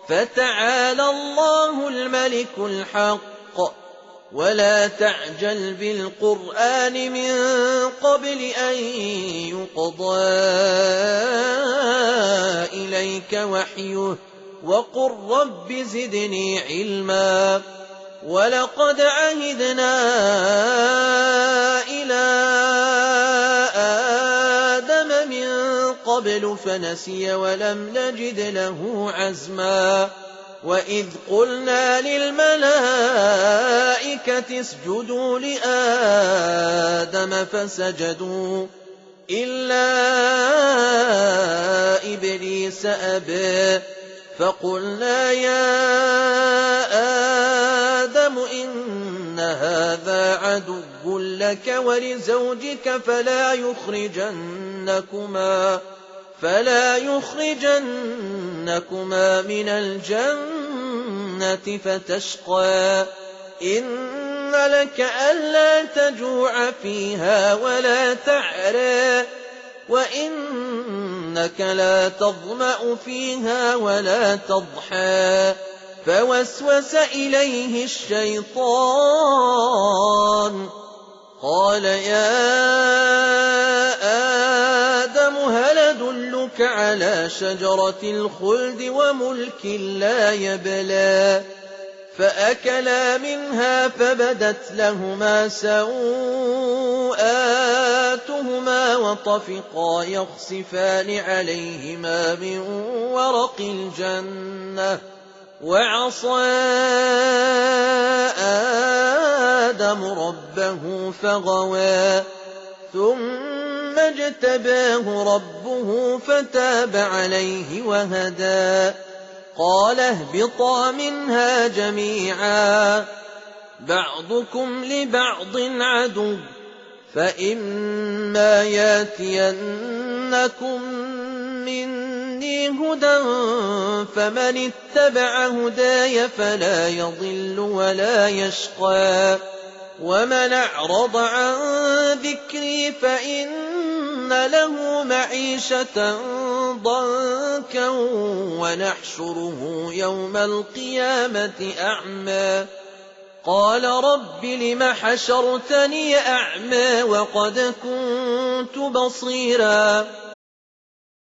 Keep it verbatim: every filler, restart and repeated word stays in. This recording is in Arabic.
فتعالى الله الملك الحق ولا تعجل بالقرآن من قبل أن يقضى إليك وحيه وقل رب زدني علما ولقد عهدنا إلى آدم من قبل فنسي ولم نجد له عزما وإذ قلنا للملائكة اسجدوا لآدم فسجدوا إلا إبليس أبى فقلنا يا آدم إن هذا عدو لك ولزوجك فلا يخرجنكما فلا يخرجنكما من الجنة فتشقى إن لك ألا تجوع فيها ولا تعرى وإنك لا تظمأ فيها ولا تضحى فوسوس إليه الشيطان قال يا آدم هل أدلك على شجرة الخلد وملك لا يبلى فأكلا منها فبدت لهما سوآتهما وطفقا يخصفان عليهما من ورق الجنة وعصى آدم ربه فغوى ثم اجتباه ربه فتاب عليه وهدى قال اهبطا منها جميعا بعضكم لبعض عدو فإما ياتينكم مني هدى فمن اتبع هداي فلا يضل ولا يشقى ومن أعرض عن ذكري فإن له معيشة ضنكا ونحشره يوم القيامة أعمى قال رب لم حشرتني أعمى وقد كنت بصيرا